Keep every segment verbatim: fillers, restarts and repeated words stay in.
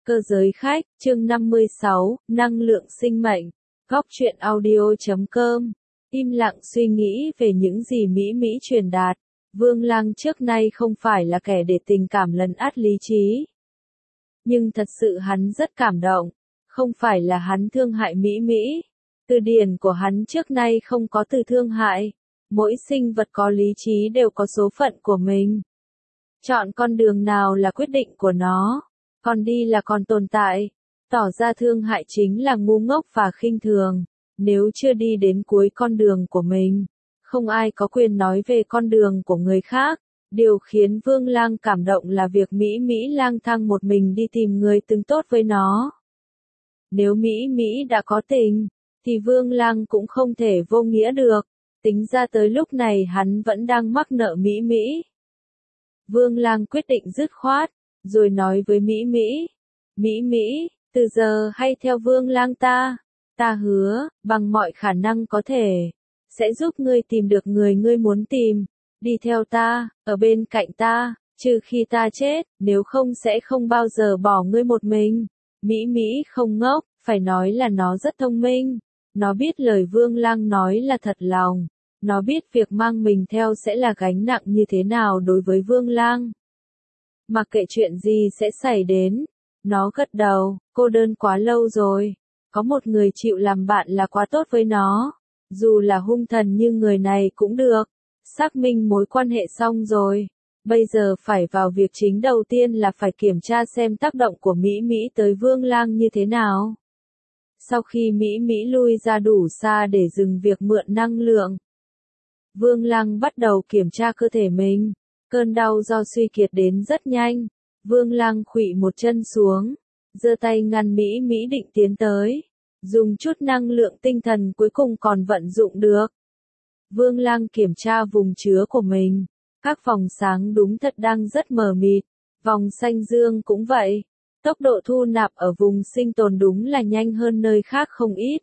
Cơ giới khách, chương năm mươi sáu, năng lượng sinh mệnh. Góc truyện audio chấm com. Im lặng suy nghĩ về những gì Mỹ Mỹ truyền đạt. Vương Lăng trước nay không phải là kẻ để tình cảm lấn át lý trí. Nhưng thật sự hắn rất cảm động. Không phải là hắn thương hại Mỹ Mỹ. Từ điển của hắn trước nay không có từ thương hại. Mỗi sinh vật có lý trí đều có số phận của mình. Chọn con đường nào là quyết định của nó. Còn đi là còn tồn tại. Tỏ ra thương hại chính là ngu ngốc và khinh thường. Nếu chưa đi đến cuối con đường của mình, không ai có quyền nói về con đường của người khác. Điều khiến Vương Lang cảm động là việc Mỹ Mỹ lang thang một mình đi tìm người từng tốt với nó. Nếu Mỹ Mỹ đã có tình, thì Vương Lang cũng không thể vô nghĩa được. Tính ra tới lúc này hắn vẫn đang mắc nợ Mỹ Mỹ. Vương Lang quyết định dứt khoát, rồi nói với Mỹ Mỹ. Mỹ Mỹ, từ giờ hay theo Vương Lang ta. Ta hứa, bằng mọi khả năng có thể, sẽ giúp ngươi tìm được người ngươi muốn tìm. Đi theo ta, ở bên cạnh ta, trừ khi ta chết, nếu không sẽ không bao giờ bỏ ngươi một mình. Mỹ Mỹ không ngốc, phải nói là nó rất thông minh. Nó biết lời Vương Lang nói là thật lòng. Nó biết việc mang mình theo sẽ là gánh nặng như thế nào đối với Vương Lang. Mặc kệ chuyện gì sẽ xảy đến. Nó gật đầu, cô đơn quá lâu rồi. Có một người chịu làm bạn là quá tốt với nó. Dù là hung thần như người này cũng được. Xác minh mối quan hệ xong rồi. Bây giờ phải vào việc chính đầu tiên là phải kiểm tra xem tác động của Mỹ Mỹ tới Vương Lang như thế nào. Sau khi Mỹ Mỹ lui ra đủ xa để dừng việc mượn năng lượng, Vương Lang bắt đầu kiểm tra cơ thể mình. Cơn đau do suy kiệt đến rất nhanh. Vương Lang khuỵu một chân xuống, giơ tay ngăn Mỹ Mỹ định tiến tới, dùng chút năng lượng tinh thần cuối cùng còn vận dụng được. Vương Lang kiểm tra vùng chứa của mình. Các vòng sáng đúng thật đang rất mờ mịt, vòng xanh dương cũng vậy. Tốc độ thu nạp ở vùng sinh tồn đúng là nhanh hơn nơi khác không ít.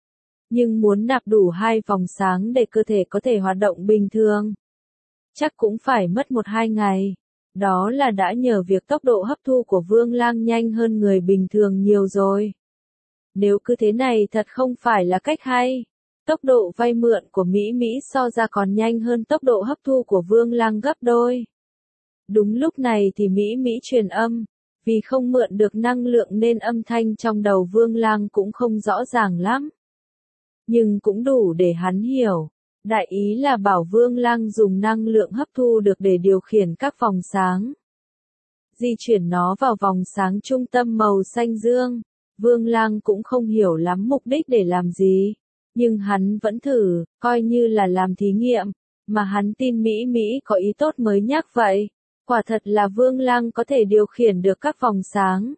Nhưng muốn nạp đủ hai vòng sáng để cơ thể có thể hoạt động bình thường, chắc cũng phải mất một hai ngày. Đó là đã nhờ việc tốc độ hấp thu của Vương Lang nhanh hơn người bình thường nhiều rồi. Nếu cứ thế này thật không phải là cách hay. Tốc độ vay mượn của Mỹ Mỹ so ra còn nhanh hơn tốc độ hấp thu của Vương Lang gấp đôi. Đúng lúc này thì Mỹ Mỹ truyền âm. Vì không mượn được năng lượng nên âm thanh trong đầu Vương Lang cũng không rõ ràng lắm. Nhưng cũng đủ để hắn hiểu. Đại ý là bảo Vương Lang dùng năng lượng hấp thu được để điều khiển các vòng sáng. Di chuyển nó vào vòng sáng trung tâm màu xanh dương. Vương Lang cũng không hiểu lắm mục đích để làm gì. Nhưng hắn vẫn thử, coi như là làm thí nghiệm. Mà hắn tin Mỹ Mỹ có ý tốt mới nhắc vậy. Quả thật là Vương Lang có thể điều khiển được các vòng sáng.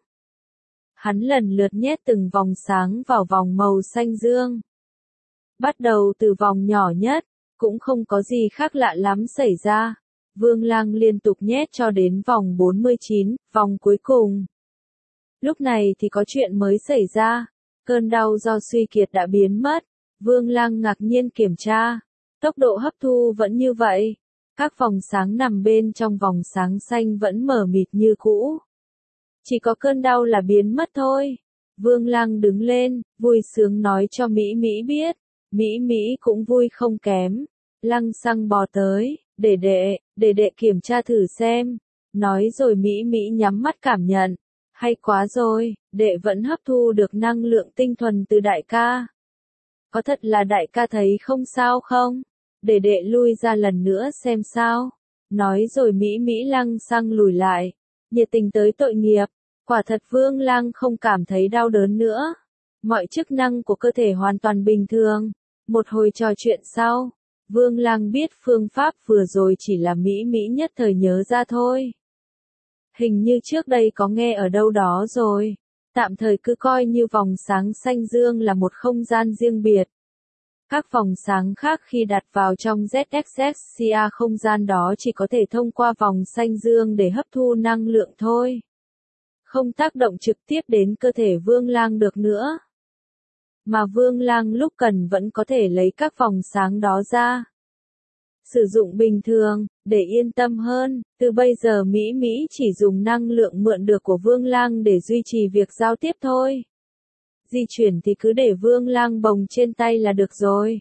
Hắn lần lượt nhét từng vòng sáng vào vòng màu xanh dương. Bắt đầu từ vòng nhỏ nhất, cũng không có gì khác lạ lắm xảy ra. Vương Lang liên tục nhét cho đến vòng bốn mươi chín, vòng cuối cùng. Lúc này thì có chuyện mới xảy ra. Cơn đau do suy kiệt đã biến mất. Vương Lang ngạc nhiên kiểm tra. Tốc độ hấp thu vẫn như vậy. Các vòng sáng nằm bên trong vòng sáng xanh vẫn mờ mịt như cũ. Chỉ có cơn đau là biến mất thôi. Vương Lang đứng lên, vui sướng nói cho Mỹ Mỹ biết. Mỹ Mỹ cũng vui không kém. Lăng xăng bò tới, để đệ, để đệ kiểm tra thử xem. Nói rồi Mỹ Mỹ nhắm mắt cảm nhận. Hay quá rồi, đệ vẫn hấp thu được năng lượng tinh thuần từ đại ca. Có thật là đại ca thấy không sao không? Để đệ lui ra lần nữa xem sao. Nói rồi Mỹ Mỹ lăng xăng lùi lại. Nhiệt tình tới tội nghiệp. Quả thật Vương Lang không cảm thấy đau đớn nữa. Mọi chức năng của cơ thể hoàn toàn bình thường. Một hồi trò chuyện sau, Vương Lang biết phương pháp vừa rồi chỉ là Mỹ Mỹ nhất thời nhớ ra thôi. Hình như trước đây có nghe ở đâu đó rồi. Tạm thời cứ coi như vòng sáng xanh dương là một không gian riêng biệt. Các vòng sáng khác khi đặt vào trong Z X S C A không gian đó chỉ có thể thông qua vòng xanh dương để hấp thu năng lượng thôi. Không tác động trực tiếp đến cơ thể Vương Lang được nữa. Mà Vương Lang lúc cần vẫn có thể lấy các vòng sáng đó ra. sử dụng bình thường, để yên tâm hơn, từ bây giờ Mỹ Mỹ chỉ dùng năng lượng mượn được của Vương Lang để duy trì việc giao tiếp thôi. Di chuyển thì cứ để Vương Lang bồng trên tay là được rồi.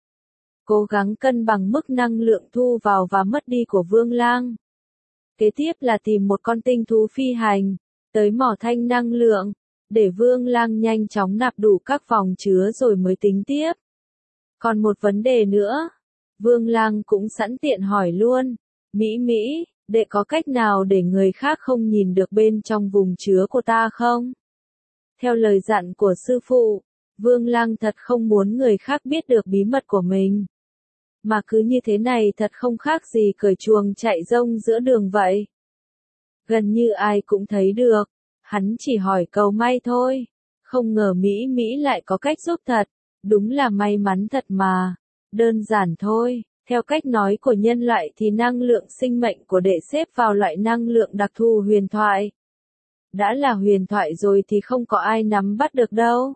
Cố gắng cân bằng mức năng lượng thu vào và mất đi của Vương Lang. Kế tiếp là tìm một con tinh thú phi hành, tới mỏ thanh năng lượng, để Vương Lang nhanh chóng nạp đủ các vòng chứa rồi mới tính tiếp. Còn một vấn đề nữa, Vương Lang cũng sẵn tiện hỏi luôn, Mỹ Mỹ, đệ có cách nào để người khác không nhìn được bên trong vùng chứa của ta không? Theo lời dặn của sư phụ, Vương Lang thật không muốn người khác biết được bí mật của mình. Mà cứ như thế này thật không khác gì cởi chuồng chạy rông giữa đường vậy. Gần như ai cũng thấy được, hắn chỉ hỏi cầu may thôi, không ngờ Mỹ Mỹ lại có cách giúp thật, đúng là may mắn thật mà, đơn giản thôi. Theo cách nói của nhân loại thì năng lượng sinh mệnh của đệ xếp vào loại năng lượng đặc thù huyền thoại. Đã là huyền thoại rồi thì không có ai nắm bắt được đâu.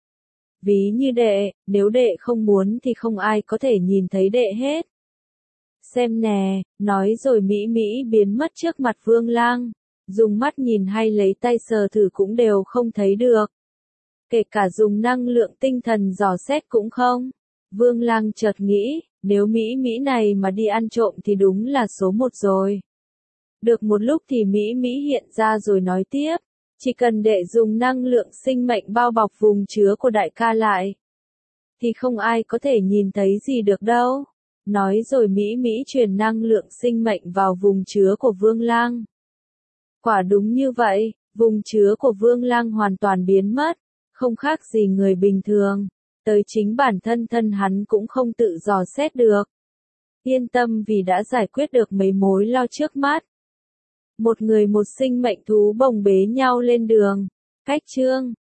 Ví như đệ, nếu đệ không muốn thì không ai có thể nhìn thấy đệ hết. Xem nè, nói rồi Mỹ Mỹ biến mất trước mặt Vương Lang, dùng mắt nhìn hay lấy tay sờ thử cũng đều không thấy được. Kể cả dùng năng lượng tinh thần dò xét cũng không. Vương Lang chợt nghĩ, nếu Mỹ Mỹ này mà đi ăn trộm thì đúng là số một rồi. Được một lúc thì Mỹ Mỹ hiện ra rồi nói tiếp, chỉ cần đệ dùng năng lượng sinh mệnh bao bọc vùng chứa của đại ca lại, thì không ai có thể nhìn thấy gì được đâu. Nói rồi Mỹ Mỹ truyền năng lượng sinh mệnh vào vùng chứa của Vương Lang. Quả đúng như vậy, vùng chứa của Vương Lang hoàn toàn biến mất, không khác gì người bình thường. Tới chính bản thân thân hắn cũng không tự dò xét được. Yên tâm vì đã giải quyết được mấy mối lo trước mắt. Một người một sinh mệnh thú bồng bế nhau lên đường. Cách chương